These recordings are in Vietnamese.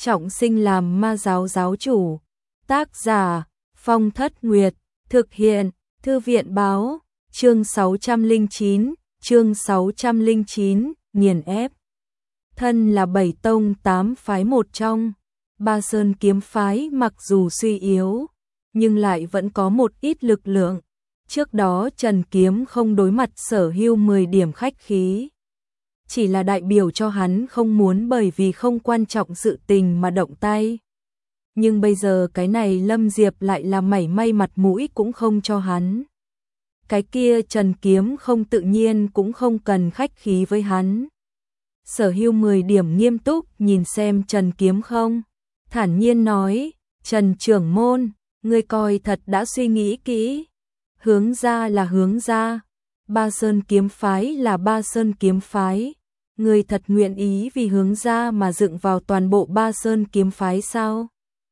trọng sinh làm ma giáo giáo chủ. Tác giả Phong Thất Nguyệt. Thực hiện Thư viện Báo. Chương 609, nghiền ép. Thân là 7 tông 8 phái một trong, Ba Sơn kiếm phái mặc dù suy yếu, nhưng lại vẫn có một ít lực lượng. Trước đó Trần Kiếm không đối mặt Sở Hưu 10 điểm khách khí. Chỉ là đại biểu cho hắn không muốn bởi vì không quan trọng sự tình mà động tay. Nhưng bây giờ cái này Lâm Diệp lại là mảy may mặt mũi cũng không cho hắn. Cái kia Trần Kiếm không tự nhiên cũng không cần khách khí với hắn. Sở Hưu 10 điểm nghiêm túc nhìn xem Trần Kiếm không. Thản nhiên nói, Trần trưởng môn, ngươi coi thật đã suy nghĩ kỹ. Hướng ra là hướng ra, Ba Sơn kiếm phái là Ba Sơn kiếm phái. Ngươi thật nguyện ý vì hướng ra mà dựng vào toàn bộ Ba Sơn kiếm phái sao?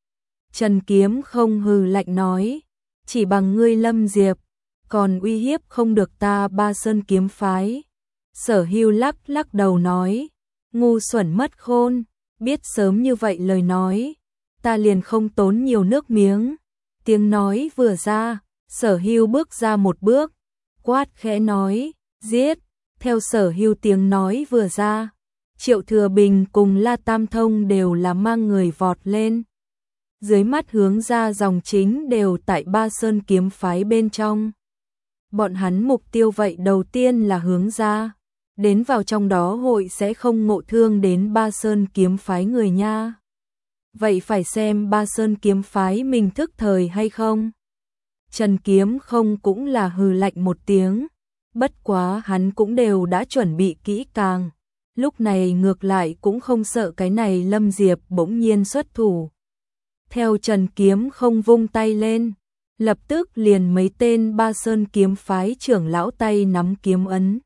Trần Kiếm không hừ lạnh nói, chỉ bằng ngươi Lâm Diệp, còn uy hiếp không được ta Ba Sơn kiếm phái. Sở Hưu lắc đầu nói, ngu xuẩn mất khôn, biết sớm như vậy lời nói, ta liền không tốn nhiều nước miếng. Tiếng nói vừa ra, Sở Hưu bước ra một bước, quát khẽ nói, giết. Theo Sở Hưu tiếng nói vừa ra, Triệu Thừa Bình cùng La Tam Thông đều là mang người vọt lên. Dưới mắt hướng ra dòng chính đều tại Ba Sơn kiếm phái bên trong. Bọn hắn mục tiêu vậy đầu tiên là hướng ra, đến vào trong đó hội sẽ không ngộ thương đến Ba Sơn kiếm phái người nha. Vậy phải xem Ba Sơn kiếm phái mình thức thời hay không. Trần Kiếm không cũng là hừ lạnh một tiếng, bất quá hắn cũng đều đã chuẩn bị kỹ càng, lúc này ngược lại cũng không sợ cái này Lâm Diệp bỗng nhiên xuất thủ. Theo Trần Kiếm không vung tay lên, lập tức liền mấy tên Ba Sơn kiếm phái trưởng lão tay nắm kiếm ấn,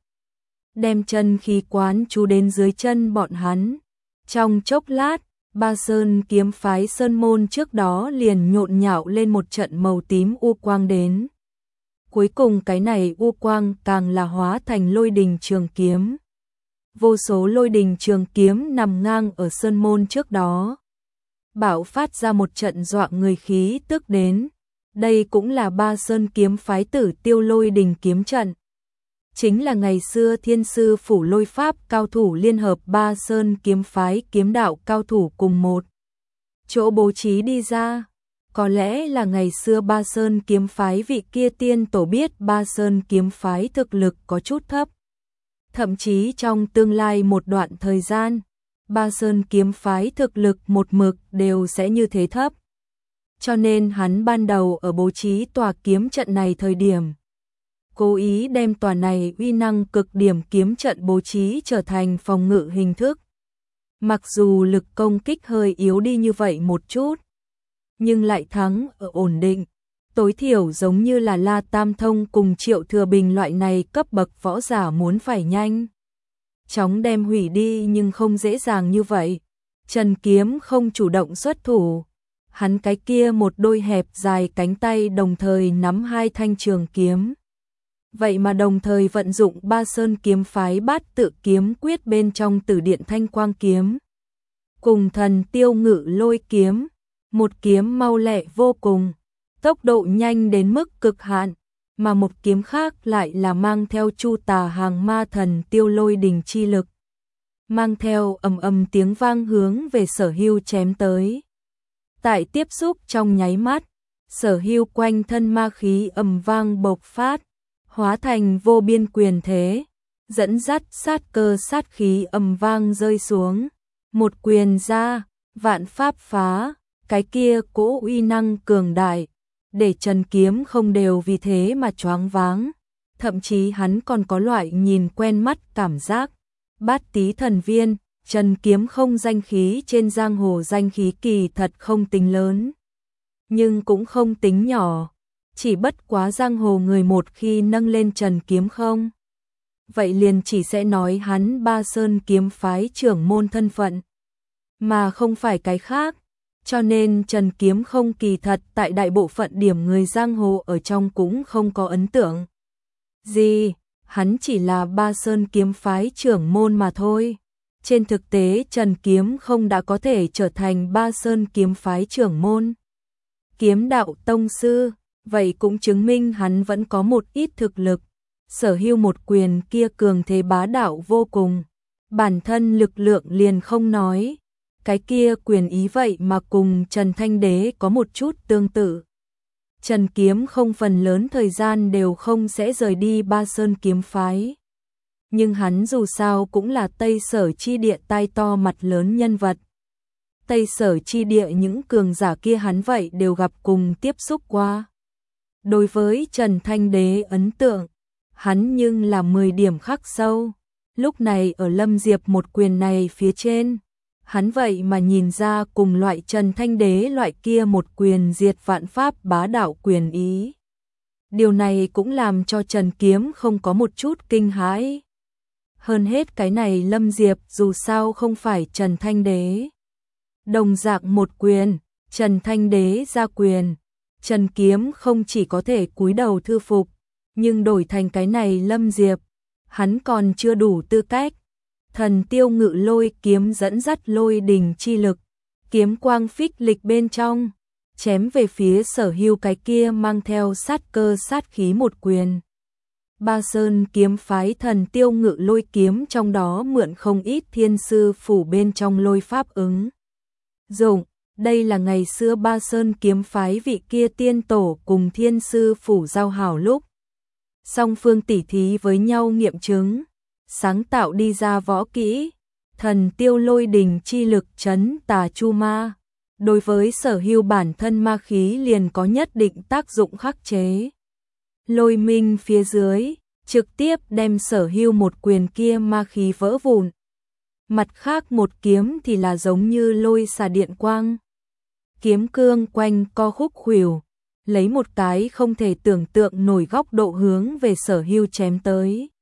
đem chân khí quán chú đến dưới chân bọn hắn. Trong chốc lát, Ba Sơn kiếm phái sơn môn trước đó liền nhộn nhạo lên một trận màu tím u quang đến. Cuối cùng cái này u quang càng là hóa thành lôi đình trường kiếm. Vô số lôi đình trường kiếm nằm ngang ở sơn môn trước đó, bạo phát ra một trận dọa người khí tức đến. Đây cũng là Ba Sơn kiếm phái Tử Tiêu lôi đình kiếm trận. Chính là ngày xưa Thiên Sư phủ lôi pháp cao thủ liên hợp Ba Sơn kiếm phái kiếm đạo cao thủ cùng một chỗ bố trí đi ra. Có lẽ là ngày xưa Ba Sơn kiếm phái vị kia tiên tổ biết Ba Sơn kiếm phái thực lực có chút thấp. Thậm chí trong tương lai một đoạn thời gian, Ba Sơn kiếm phái thực lực một mực đều sẽ như thế thấp. Cho nên hắn ban đầu ở bố trí tòa kiếm trận này thời điểm, cố ý đem tòa này uy năng cực điểm kiếm trận bố trí trở thành phòng ngự hình thức. Mặc dù lực công kích hơi yếu đi như vậy một chút, nhưng lại thắng ở ổn định, tối thiểu giống như là La Tam Thông cùng Triệu Thừa Bình loại này cấp bậc võ giả muốn phải nhanh chóng đem hủy đi, nhưng không dễ dàng như vậy. Trần Kiếm không chủ động xuất thủ, hắn cái kia một đôi hẹp dài cánh tay đồng thời nắm hai thanh trường kiếm. Vậy mà đồng thời vận dụng Ba Sơn kiếm phái Bát Tự kiếm quyết bên trong Tử Điện Thanh Quang kiếm, cùng Thần Tiêu Ngự Lôi kiếm, một kiếm mau lẹ vô cùng, tốc độ nhanh đến mức cực hạn, mà một kiếm khác lại là mang theo Chu Tà Hàng Ma Thần Tiêu lôi đình chi lực, mang theo ầm ầm tiếng vang hướng về Sở Hưu chém tới. Tại tiếp xúc trong nháy mắt, Sở Hưu quanh thân ma khí ầm vang bộc phát, hóa thành vô biên quyền thế, dẫn dắt sát cơ sát khí ầm vang rơi xuống. Một quyền ra, vạn pháp phá, cái kia cỗ uy năng cường đại, để Trần Kiếm không đều vì thế mà choáng váng. Thậm chí hắn còn có loại nhìn quen mắt cảm giác. Bát Tí thần viên, Trần Kiếm không danh khí trên giang hồ danh khí kỳ thật không tính lớn, nhưng cũng không tính nhỏ. Chỉ bất quá giang hồ người một khi nâng lên Trần Kiếm không, vậy liền chỉ sẽ nói hắn Ba Sơn kiếm phái trưởng môn thân phận, mà không phải cái khác. Cho nên Trần Kiếm không kỳ thật tại đại bộ phận điểm người giang hồ ở trong cũng không có ấn tượng gì, hắn chỉ là Ba Sơn kiếm phái trưởng môn mà thôi. Trên thực tế Trần Kiếm không đã có thể trở thành Ba Sơn kiếm phái trưởng môn, kiếm đạo tông sư, vậy cũng chứng minh hắn vẫn có một ít thực lực. Sở Hưu một quyền kia cường thế bá đạo vô cùng, bản thân lực lượng liền không nói, cái kia quyền ý vậy mà cùng Trần Thanh Đế có một chút tương tự. Trần Kiếm không phần lớn thời gian đều không sẽ rời đi Ba Sơn kiếm phái. Nhưng hắn dù sao cũng là Tây Sở chi địa tai to mặt lớn nhân vật. Tây Sở chi địa những cường giả kia hắn vậy đều gặp cùng tiếp xúc qua. Đối với Trần Thanh Đế ấn tượng, hắn nhưng là 10 điểm khắc sâu. Lúc này ở Lâm Diệp một quyền này phía trên, hắn vậy mà nhìn ra cùng loại Trần Thanh Đế loại kia một quyền diệt vạn pháp bá đạo quyền ý. Điều này cũng làm cho Trần Kiếm không có một chút kinh hãi. Hơn hết cái này Lâm Diệp dù sao không phải Trần Thanh Đế. Đồng dạng một quyền, Trần Thanh Đế ra quyền, Trần Kiếm không chỉ có thể cúi đầu thư phục, nhưng đổi thành cái này Lâm Diệp, hắn còn chưa đủ tư cách. Thần tiêu ngự lôi kiếm dẫn dắt lôi đình chi lực, kiếm quang phích lịch bên trong, chém về phía Sở Hưu cái kia mang theo sát cơ sát khí một quyền. Ba Sơn kiếm phái thần tiêu ngự lôi kiếm trong đó mượn không ít thiên sư phủ bên trong lôi pháp ứng dụng. Đây là ngày xưa Ba Sơn kiếm phái vị kia tiên tổ cùng thiên sư phủ giao hảo lúc song phương tỉ thí với nhau nghiệm chứng, sáng tạo đi ra võ kỹ, thần tiêu lôi đình chi lực trấn tà chu ma. Đối với Sở Hưu bản thân ma khí liền có nhất định tác dụng khắc chế. Lôi minh phía dưới, trực tiếp đem Sở Hưu một quyền kia ma khí vỡ vụn. Mặt khác một kiếm thì là giống như lôi xà điện quang. Kiếm cương quanh co khúc khuỷu, lấy một cái không thể tưởng tượng nổi góc độ hướng về Sở Hưu chém tới.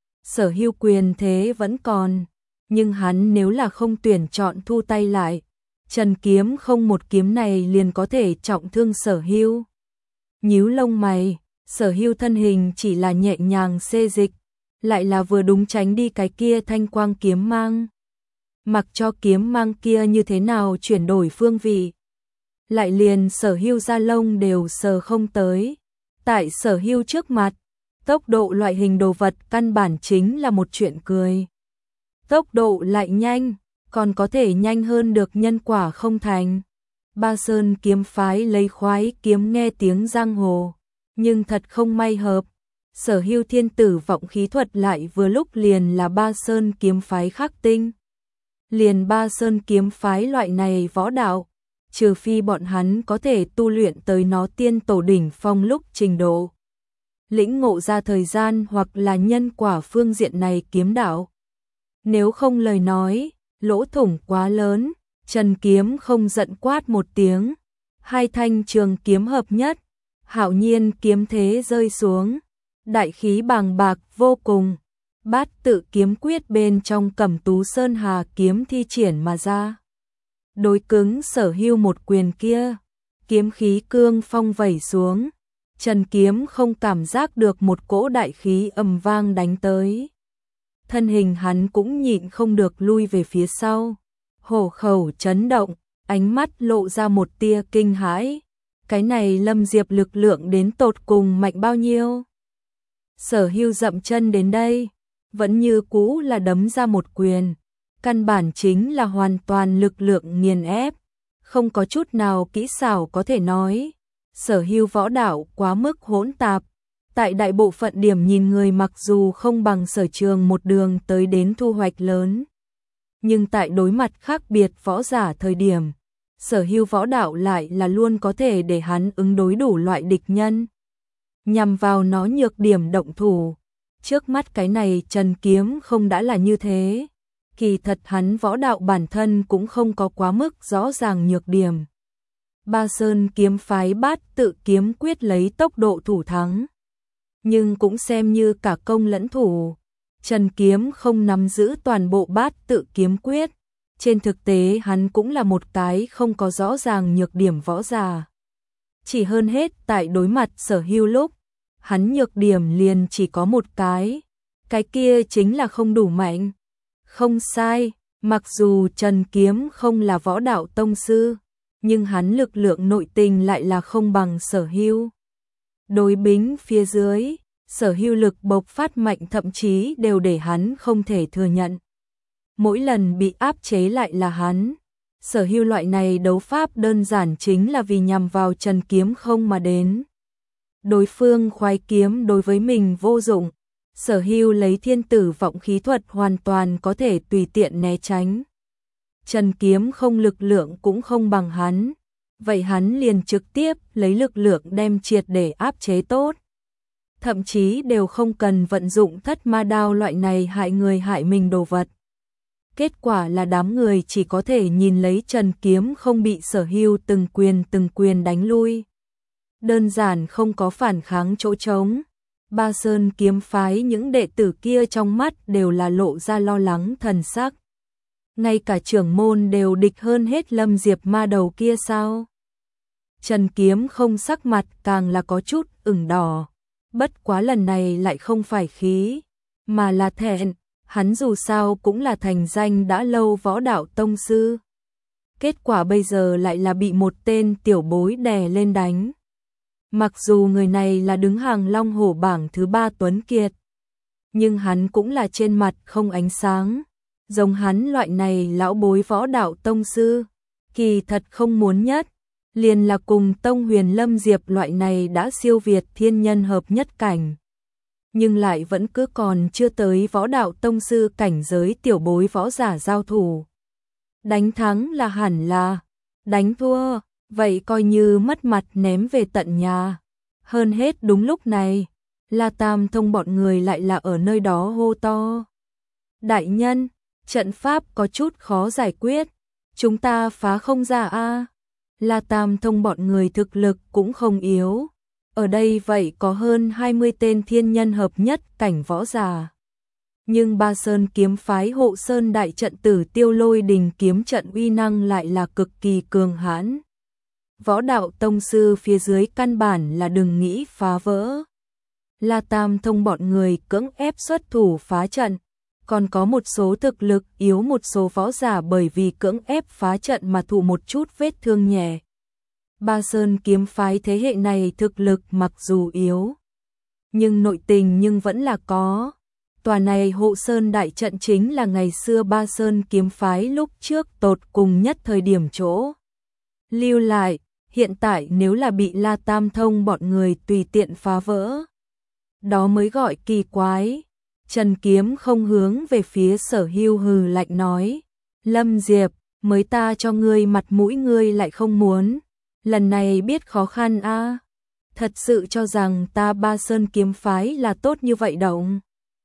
Sở Hưu quyền thế vẫn còn, nhưng hắn nếu là không tuyển chọn thu tay lại, Trần Kiếm không một kiếm này liền có thể trọng thương Sở Hưu. Nhíu lông mày, Sở Hưu thân hình chỉ là nhẹ nhàng xê dịch, lại là vừa đúng tránh đi cái kia thanh quang kiếm mang. Mặc cho kiếm mang kia như thế nào chuyển đổi phương vị, lại liền Sở Hưu da lông đều sờ không tới. Tại Sở Hưu trước mặt, tốc độ loại hình đồ vật căn bản chính là một chuyện cười. Tốc độ lại nhanh, còn có thể nhanh hơn được nhân quả không thành. Ba Sơn kiếm phái lấy khoái kiếm nghe tiếng giang hồ, nhưng thật không may hợp. Sở Hưu thiên tử vọng khí thuật lại vừa lúc liền là Ba Sơn kiếm phái khắc tinh. Liền Ba Sơn kiếm phái loại này võ đạo, trừ phi bọn hắn có thể tu luyện tới nó tiên tổ đỉnh phong lúc trình độ, lĩnh ngộ ra thời gian hoặc là nhân quả phương diện này kiếm đạo. Nếu không lời nói, lỗ thủng quá lớn. Trần Kiếm không giận quát một tiếng, hai thanh trường kiếm hợp nhất, hạo nhiên kiếm thế rơi xuống, đại khí bàng bạc vô cùng. Bát tự kiếm quyết bên trong Cẩm Tú Sơn Hà kiếm thi triển mà ra. Đối cứng Sở Hưu một quyền kia, kiếm khí cương phong vẩy xuống, Trần Kiếm không cảm giác được một cỗ đại khí ầm vang đánh tới. Thân hình hắn cũng nhịn không được lui về phía sau, hổ khẩu chấn động, ánh mắt lộ ra một tia kinh hãi. Cái này Lâm Diệp lực lượng đến tột cùng mạnh bao nhiêu? Sở Hưu dậm chân đến đây, vẫn như cũ là đấm ra một quyền, căn bản chính là hoàn toàn lực lượng nghiền ép, không có chút nào kỹ xảo có thể nói. Sở Hưu võ đạo quá mức hỗn tạp, tại đại bộ phận điểm nhìn người mặc dù không bằng Sở Trường một đường tới đến thu hoạch lớn, nhưng tại đối mặt khác biệt võ giả thời điểm, Sở Hưu võ đạo lại là luôn có thể để hắn ứng đối đủ loại địch nhân, nhằm vào nó nhược điểm động thủ. Trước mắt cái này Trần Kiếm không đã là như thế, kỳ thật hắn võ đạo bản thân cũng không có quá mức rõ ràng nhược điểm. Ba Sơn kiếm phái bát tự kiếm quyết lấy tốc độ thủ thắng, nhưng cũng xem như cả công lẫn thủ. Trần Kiếm không nắm giữ toàn bộ bát tự kiếm quyết, trên thực tế hắn cũng là một cái không có rõ ràng nhược điểm võ giả. Chỉ hơn hết tại đối mặt Sở Hưu lúc, hắn nhược điểm liền chỉ có một cái kia chính là không đủ mạnh. Không sai, Mặc dù Trần Kiếm không là võ đạo tông sư, nhưng hắn lực lượng nội tình lại là không bằng Sở Hưu. Đối bính phía dưới, Sở Hưu lực bộc phát mạnh thậm chí đều để hắn không thể thừa nhận. Mỗi lần bị áp chế lại là hắn. Sở Hưu loại này đấu pháp đơn giản chính là vì nhằm vào Trần Kiếm không mà đến. Đối phương khoái kiếm đối với mình vô dụng, Sở Hưu lấy thiên tử vọng khí thuật hoàn toàn có thể tùy tiện né tránh. Trần Kiếm không lực lượng cũng không bằng hắn, vậy hắn liền trực tiếp lấy lực lượng đem triệt để áp chế tốt. Thậm chí đều không cần vận dụng thất ma đao loại này hại người hại mình đồ vật. Kết quả là đám người chỉ có thể nhìn lấy Trần Kiếm không bị Sở Hưu từng quyền đánh lui. Đơn giản không có phản kháng chỗ trống. Ba Sơn kiếm phái những đệ tử kia trong mắt đều là lộ ra lo lắng thần sắc. Ngay cả trưởng môn đều địch hơn hết Lâm Diệp ma đầu kia sao? Trần Kiếm không sắc mặt càng là có chút ửng đỏ. Bất quá lần này lại không phải khí, mà là thẹn. Hắn dù sao cũng là thành danh đã lâu võ đạo tông sư. Kết quả bây giờ lại là bị một tên tiểu bối đè lên đánh. Mặc dù người này là đứng hàng Long Hổ bảng thứ 3 Tuấn Kiệt, nhưng hắn cũng là trên mặt không ánh sáng. Giống hắn loại này lão bối võ đạo tông sư, kỳ thật không muốn nhất, liền là cùng Tông Huyền Lâm Diệp loại này đã siêu việt thiên nhân hợp nhất cảnh. Nhưng lại vẫn cứ còn chưa tới võ đạo tông sư cảnh giới tiểu bối võ giả giao thủ. Đánh thắng là hẳn là, đánh thua, vậy coi như mất mặt ném về tận nhà. Hơn hết đúng lúc này, La Tam Thông bọn người lại là ở nơi đó hô to. Đại nhân, trận pháp có chút khó giải quyết, chúng ta phá không ra a. La Tam Thông bọn người thực lực cũng không yếu. Ở đây vậy có hơn 20 tên thiên nhân hợp nhất cảnh võ giả. Nhưng Ba Sơn kiếm phái hộ sơn đại trận Tử Tiêu Lôi Đình kiếm trận uy năng lại là cực kỳ cường hãn. Võ đạo tông sư phía dưới căn bản là đừng nghĩ phá vỡ. La Tam Thông bọn người cưỡng ép xuất thủ phá trận. Còn có một số thực lực yếu một số võ giả bởi vì cưỡng ép phá trận mà thụ một chút vết thương nhẹ. Ba Sơn kiếm phái thế hệ này thực lực mặc dù yếu, nhưng nội tình nhưng vẫn là có. Tòa này hộ sơn đại trận chính là ngày xưa Ba Sơn kiếm phái lúc trước tột cùng nhất thời điểm chỗ lưu lại, hiện tại nếu là bị La Tam Thông bọn người tùy tiện phá vỡ, đó mới gọi kỳ quái. Trần Kiếm không hướng về phía Sở Hưu hừ lạnh nói, Lâm Diệp, mới ta cho ngươi mặt mũi ngươi lại không muốn, lần này biết khó khăn a. Thật sự cho rằng ta Ba Sơn kiếm phái là tốt như vậy động.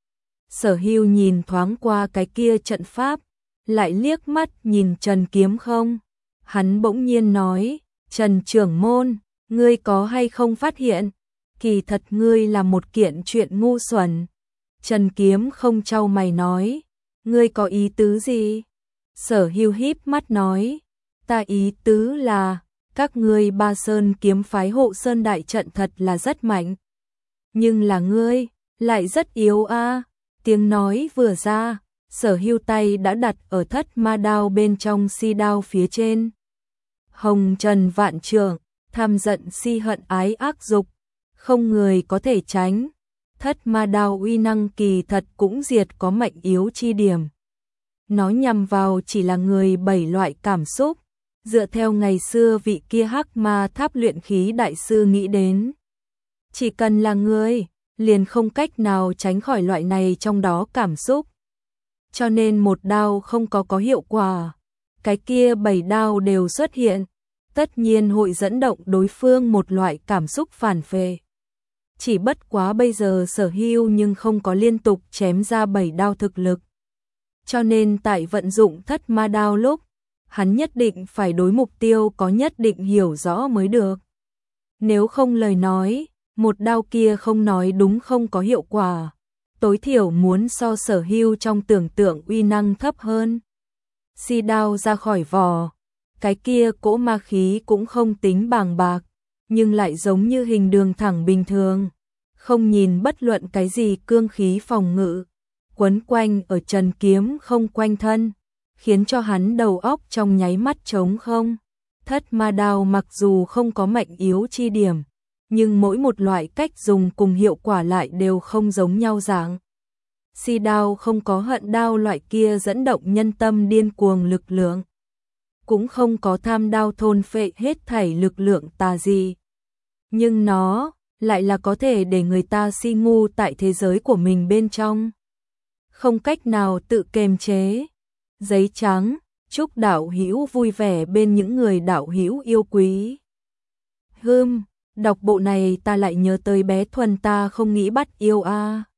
Sở Hưu nhìn thoáng qua cái kia trận pháp, lại liếc mắt nhìn Trần Kiếm không. Hắn bỗng nhiên nói, Trần trưởng môn, ngươi có hay không phát hiện, kỳ thật ngươi là một kiện chuyện ngu xuẩn. Trần Kiếm không chau mày nói, ngươi có ý tứ gì? Sở Hưu híp mắt nói, ta ý tứ là, các ngươi Ba Sơn kiếm phái hộ sơn đại trận thật là rất mạnh. Nhưng là ngươi, lại rất yếu a. Tiếng nói vừa ra, Sở Hưu tay đã đặt ở thất ma đao bên trong si đao phía trên. Hồng trần vạn trượng, tham giận si hận ái ác dục, không người có thể tránh. Thất ma đao uy năng kỳ thật cũng diệt có mạnh yếu chi điểm. Nó nhằm vào chỉ là người 7 loại cảm xúc, dựa theo ngày xưa vị kia Hắc Ma Tháp luyện khí đại sư nghĩ đến. Chỉ cần là người, liền không cách nào tránh khỏi loại này trong đó cảm xúc. Cho nên một đao không có hiệu quả, cái kia 7 đao đều xuất hiện, tất nhiên hội dẫn động đối phương một loại cảm xúc phản phệ. Chỉ bất quá bây giờ Sở Hưu nhưng không có liên tục chém ra 7 đao thực lực. Cho nên tại vận dụng thất ma đao lúc, hắn nhất định phải đối mục tiêu có nhất định hiểu rõ mới được. Nếu không lời nói, một đao kia không nói đúng không có hiệu quả, tối thiểu muốn so Sở Hưu trong tưởng tượng uy năng thấp hơn. Si đao ra khỏi vỏ, cái kia cỗ ma khí cũng không tính bàng bạc, nhưng lại giống như hình đường thẳng bình thường, không nhìn bất luận cái gì cương khí phòng ngự, quấn quanh ở Trần Kiếm không quanh thân. khiến cho hắn đầu óc trong nháy mắt trống không. Thất ma đao mặc dù không có mạnh yếu chi điểm, nhưng mỗi một loại cách dùng cùng hiệu quả lại đều không giống nhau dạng. Si đao không có hận đao loại kia dẫn động nhân tâm điên cuồng lực lượng, cũng không có tham đao thôn phệ hết thảy lực lượng tà gì. Nhưng nó lại là có thể để người ta si ngu tại thế giới của mình bên trong, không cách nào tự kiềm chế. Giấy trắng, chúc đạo hữu vui vẻ bên những người đạo hữu yêu quý. Đọc bộ này ta lại nhớ tới bé Thuần ta không nghĩ bắt yêu a.